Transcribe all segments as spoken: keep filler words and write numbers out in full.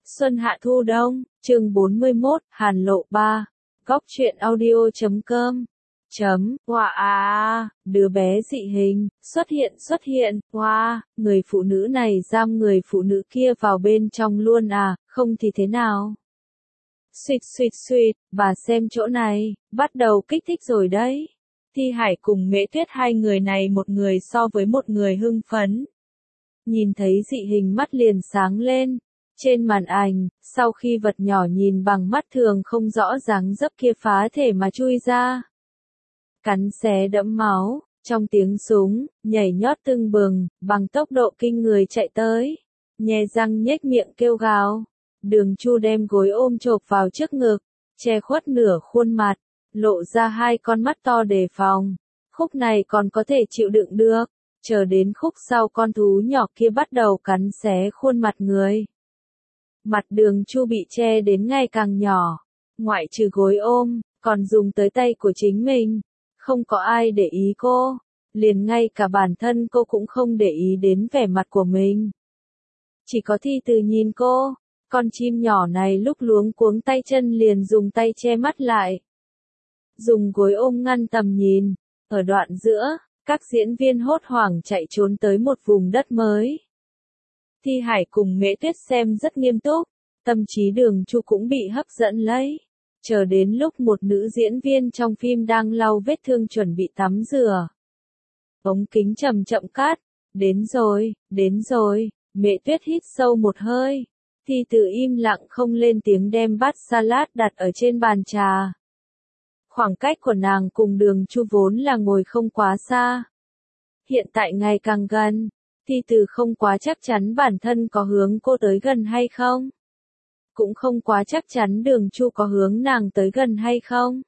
Xuân hạ thu đông, chương bốn mươi mốt, Hàn Lộ ba, góc truyện audio chấm com. Chấm, wow à, đứa bé dị hình, xuất hiện xuất hiện, wow, người phụ nữ này giam người phụ nữ kia vào bên trong luôn à, không thì thế nào? Xuyệt xuyệt xuyệt, bà xem chỗ này, bắt đầu kích thích rồi đấy. Thi Hải cùng Mễ Tuyết hai người này một người so với một người hưng phấn. Nhìn thấy dị hình mắt liền sáng lên. Trên màn ảnh, sau khi vật nhỏ nhìn bằng mắt thường không rõ dáng dấp kia phá thể mà chui ra. Cắn xé đẫm máu, trong tiếng súng, nhảy nhót tưng bừng, bằng tốc độ kinh người chạy tới. Nhe răng nhếch miệng kêu gào. Đường Chu đem gối ôm chộp vào trước ngực, che khuất nửa khuôn mặt, lộ ra hai con mắt to đề phòng. Khúc này còn có thể chịu đựng được, chờ đến khúc sau con thú nhỏ kia bắt đầu cắn xé khuôn mặt người. Mặt Đường Chu bị che đến ngày càng nhỏ, ngoại trừ gối ôm, còn dùng tới tay của chính mình. Không có ai để ý cô, liền ngay cả bản thân cô cũng không để ý đến vẻ mặt của mình. Chỉ có Thi Từ nhìn cô, con chim nhỏ này lúc luống cuống tay chân liền dùng tay che mắt lại. Dùng gối ôm ngăn tầm nhìn, ở đoạn giữa, các diễn viên hốt hoảng chạy trốn tới một vùng đất mới. Thi Hải cùng Mễ Tuyết xem rất nghiêm túc, tâm trí Đường Chu cũng bị hấp dẫn lấy. Chờ đến lúc một nữ diễn viên trong phim đang lau vết thương chuẩn bị tắm rửa. Ống kính chậm chậm cắt, đến rồi, đến rồi, Mễ Tuyết hít sâu một hơi. Thi Từ im lặng không lên tiếng đem bát salad đặt ở trên bàn trà. Khoảng cách của nàng cùng Đường Chu vốn là ngồi không quá xa. Hiện tại ngày càng gần. Thi Từ không quá chắc chắn bản thân có hướng cô tới gần hay không. Cũng không quá chắc chắn Đường Chu có hướng nàng tới gần hay không.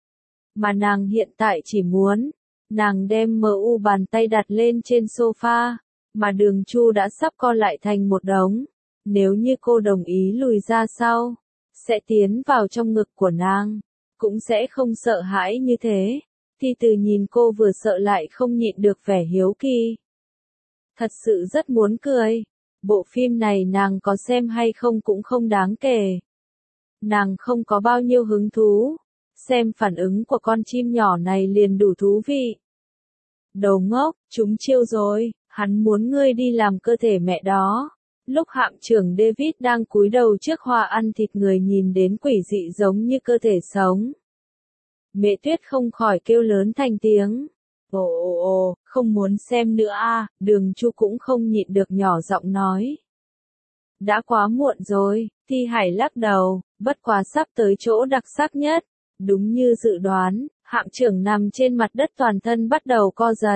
Mà nàng hiện tại chỉ muốn, nàng đem mờ u bàn tay đặt lên trên sofa, mà Đường Chu đã sắp co lại thành một đống. Nếu như cô đồng ý lùi ra sau, sẽ tiến vào trong ngực của nàng, cũng sẽ không sợ hãi như thế. Thi Từ nhìn cô vừa sợ lại không nhịn được vẻ hiếu kỳ. Thật sự rất muốn cười. Bộ phim này nàng có xem hay không cũng không đáng kể. Nàng không có bao nhiêu hứng thú. Xem phản ứng của con chim nhỏ này liền đủ thú vị. Đồ ngốc, chúng chiêu rồi, hắn muốn ngươi đi làm cơ thể mẹ đó. Lúc hạm trưởng David đang cúi đầu trước hoa ăn thịt người nhìn đến quỷ dị giống như cơ thể sống. Mẹ Tuyết không khỏi kêu lớn thành tiếng. Ồ ồ ồ, không muốn xem nữa à, Đường Chu cũng không nhịn được nhỏ giọng nói. Đã quá muộn rồi, Thi Hải lắc đầu, bất quá sắp tới chỗ đặc sắc nhất. Đúng như dự đoán, hạm trưởng nằm trên mặt đất toàn thân bắt đầu co giật.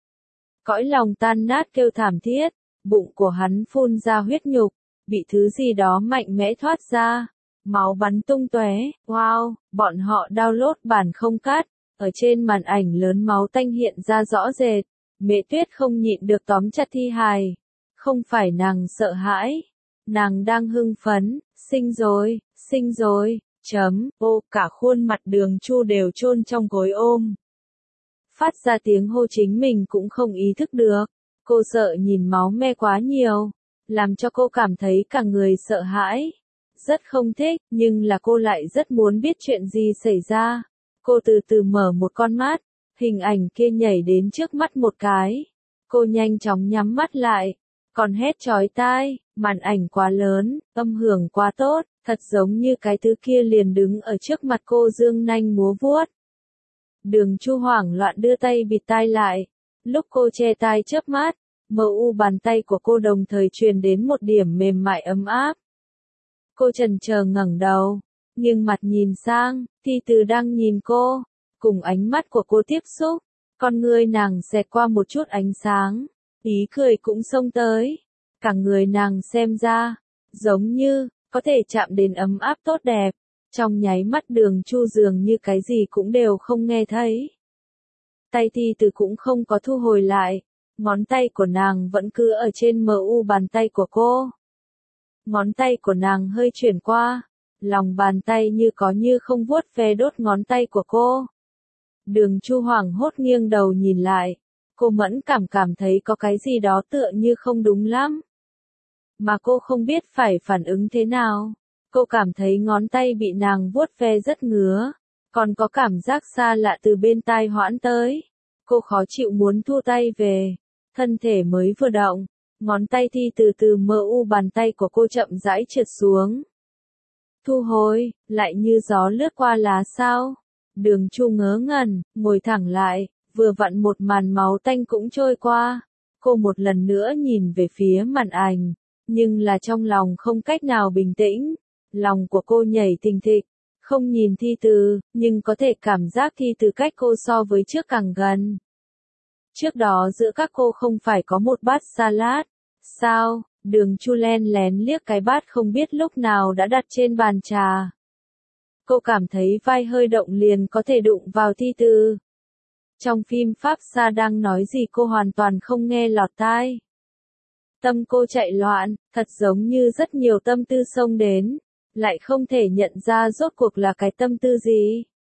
Cõi lòng tan nát kêu thảm thiết, bụng của hắn phun ra huyết nhục, bị thứ gì đó mạnh mẽ thoát ra. Máu bắn tung tóe, wow, bọn họ download bản không cắt. Ở trên màn ảnh lớn máu tanh hiện ra rõ rệt, Mễ Tuyết không nhịn được tóm chặt Thi Hải. Không phải nàng sợ hãi, nàng đang hưng phấn, sinh rồi, sinh rồi, chấm, ô, cả khuôn mặt Đường Chu đều chôn trong gối ôm. Phát ra tiếng hô chính mình cũng không ý thức được, cô sợ nhìn máu me quá nhiều, làm cho cô cảm thấy cả người sợ hãi. Rất không thích, nhưng là cô lại rất muốn biết chuyện gì xảy ra. Cô từ từ mở một con mắt, hình ảnh kia nhảy đến trước mắt một cái. Cô nhanh chóng nhắm mắt lại, còn hét chói tai, màn ảnh quá lớn, âm hưởng quá tốt, thật giống như cái thứ kia liền đứng ở trước mặt cô dương nanh múa vuốt. Đường Chu hoảng loạn đưa tay bịt tai lại, lúc cô che tai chớp mắt, mờ u bàn tay của cô đồng thời truyền đến một điểm mềm mại ấm áp. Cô chần chờ ngẩng đầu. Nhưng mặt nhìn sang, Thi Từ đang nhìn cô, cùng ánh mắt của cô tiếp xúc, con ngươi nàng xẹt qua một chút ánh sáng, ý cười cũng xông tới, cả người nàng xem ra, giống như, có thể chạm đến ấm áp tốt đẹp, trong nháy mắt Đường Chu dường như cái gì cũng đều không nghe thấy. Tay Thi Từ cũng không có thu hồi lại, ngón tay của nàng vẫn cứ ở trên mờ u bàn tay của cô. Ngón tay của nàng hơi chuyển qua. Lòng bàn tay như có như không vuốt ve đốt ngón tay của cô. Đường Chu hoảng hốt nghiêng đầu nhìn lại. Cô mẫn cảm cảm thấy có cái gì đó tựa như không đúng lắm. mà cô không biết phải phản ứng thế nào. Cô cảm thấy ngón tay bị nàng vuốt ve rất ngứa, còn có cảm giác xa lạ từ bên tai hoãn tới. Cô khó chịu muốn thu tay về, thân thể mới vừa động, ngón tay Thi từ từ mơ u bàn tay của cô chậm rãi trượt xuống. Thu hồi, lại như gió lướt qua lá sao. Đường Chu ngớ ngẩn, ngồi thẳng lại, vừa vặn một màn máu tanh cũng trôi qua. Cô một lần nữa nhìn về phía màn ảnh, nhưng là trong lòng không cách nào bình tĩnh. Lòng của cô nhảy thình thịch, không nhìn Thi Từ, nhưng có thể cảm giác Thi Từ cách cô so với trước càng gần. Trước đó giữa các cô không phải có một bát salad, sao? Đường Chu len lén liếc cái bát không biết lúc nào đã đặt trên bàn trà. Cô cảm thấy vai hơi động liền có thể đụng vào Thi Từ. Trong phim Pháp Sa đang nói gì cô hoàn toàn không nghe lọt tai. Tâm cô chạy loạn, thật giống như rất nhiều tâm tư xông đến, lại không thể nhận ra rốt cuộc là cái tâm tư gì.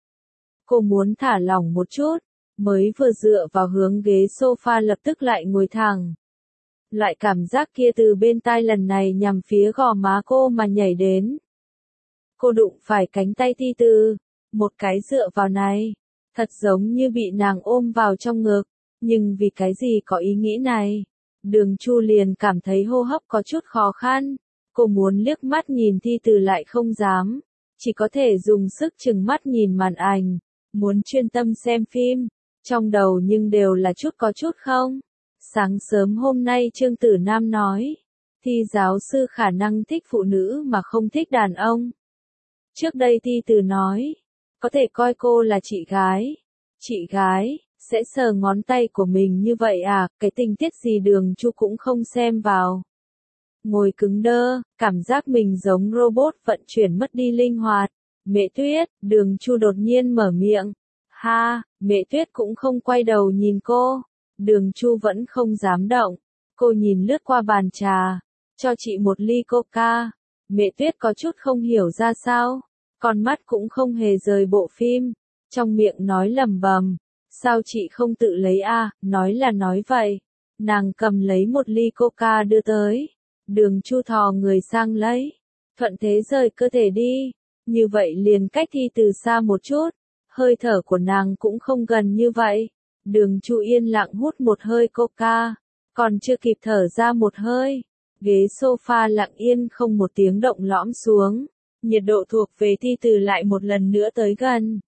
Cô muốn thả lỏng một chút, mới vừa dựa vào hướng ghế sofa lập tức lại ngồi thẳng. Loại cảm giác kia từ bên tai lần này nhằm phía gò má cô mà nhảy đến. Cô đụng phải cánh tay Thi Từ, một cái dựa vào này, thật giống như bị nàng ôm vào trong ngực, nhưng vì cái gì có ý nghĩ này, Đường Chu liền cảm thấy hô hấp có chút khó khăn. Cô muốn liếc mắt nhìn Thi Từ lại không dám, chỉ có thể dùng sức chừng mắt nhìn màn ảnh, muốn chuyên tâm xem phim, trong đầu nhưng đều là chút có chút không. Sáng sớm hôm nay Trương Tử Nam nói, Thi giáo sư khả năng thích phụ nữ mà không thích đàn ông. Trước đây Thi Từ nói, có thể coi cô là chị gái. Chị gái, sẽ sờ ngón tay của mình như vậy à, cái tình tiết gì Đường Chu cũng không xem vào. Ngồi cứng đơ, cảm giác mình giống robot vận chuyển mất đi linh hoạt. Mẹ Tuyết, Đường Chu đột nhiên mở miệng. Ha, Mẹ Tuyết cũng không quay đầu nhìn cô. Đường Chu vẫn không dám động. Cô nhìn lướt qua bàn trà, cho chị một ly coca. Mẹ Tuyết có chút không hiểu ra sao, con mắt cũng không hề rời bộ phim, trong miệng nói lầm bầm. Sao chị không tự lấy à, nói là nói vậy. Nàng cầm lấy một ly coca đưa tới. Đường Chu thò người sang lấy, thuận thế rời cơ thể đi, như vậy liền cách Thi Từ xa một chút, hơi thở của nàng cũng không gần như vậy. Đường Chu yên lặng hút một hơi coca, còn chưa kịp thở ra một hơi, ghế sofa lặng yên không một tiếng động lõm xuống, nhiệt độ thuộc về Thi Từ lại một lần nữa tới gần.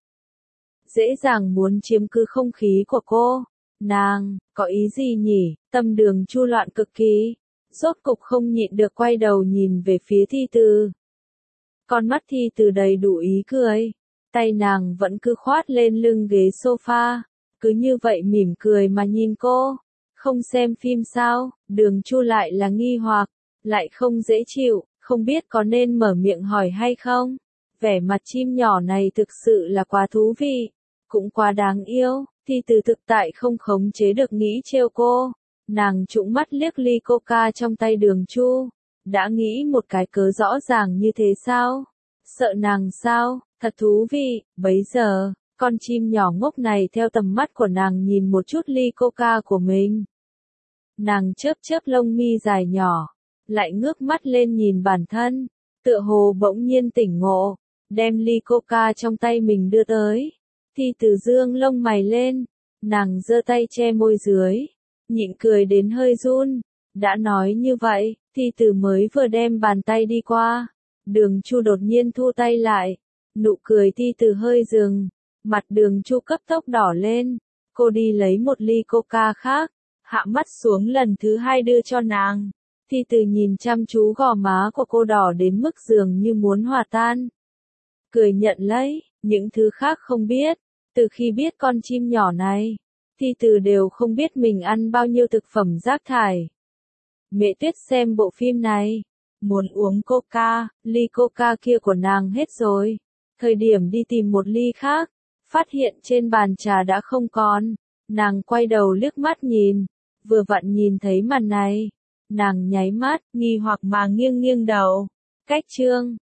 Dễ dàng muốn chiếm cứ không khí của cô, nàng, có ý gì nhỉ, tâm Đường Chu loạn cực kỳ. Rốt cục không nhịn được quay đầu nhìn về phía Thi Từ. Con mắt Thi Từ đầy đủ ý cười, tay nàng vẫn cứ khoát lên lưng ghế sofa, cứ như vậy mỉm cười mà nhìn cô. Không xem phim sao? Đường Chu lại là nghi hoặc, lại không dễ chịu, không biết có nên mở miệng hỏi hay không. Vẻ mặt chim nhỏ này thực sự là quá thú vị, cũng quá đáng yêu. Thi Từ thực tại không khống chế được nghĩ trêu cô. Nàng trũng mắt liếc ly coca trong tay Đường Chu, đã nghĩ một cái cớ rõ ràng như thế sao? Sợ nàng sao? Thật thú vị. Bấy giờ, con chim nhỏ ngốc này theo tầm mắt của nàng nhìn một chút ly coca của mình. Nàng chớp chớp lông mi dài nhỏ, lại ngước mắt lên nhìn bản thân, tựa hồ bỗng nhiên tỉnh ngộ, đem ly coca trong tay mình đưa tới. Thi Từ dương lông mày lên, nàng giơ tay che môi dưới, nhịn cười đến hơi run. Đã nói như vậy, Thi Từ mới vừa đem bàn tay đi qua, Đường Chu đột nhiên thu tay lại, nụ cười Thi Từ hơi dừng, mặt Đường Chu cấp tốc đỏ lên. Cô đi lấy một ly coca khác, hạ mắt xuống lần thứ hai đưa cho nàng. Thi Từ nhìn chăm chú gò má của cô đỏ đến mức dường như muốn hòa tan, cười nhận lấy, những thứ khác không biết. Từ khi biết con chim nhỏ này, Thi Từ đều không biết mình ăn bao nhiêu thực phẩm rác thải. Mẹ Tuyết xem bộ phim này, muốn uống coca, ly coca kia của nàng hết rồi. Thời điểm đi tìm một ly khác, phát hiện trên bàn trà đã không còn. Nàng quay đầu liếc mắt nhìn, vừa vặn nhìn thấy màn này. Nàng nháy mắt, nghi hoặc mà nghiêng nghiêng đầu. Cách chương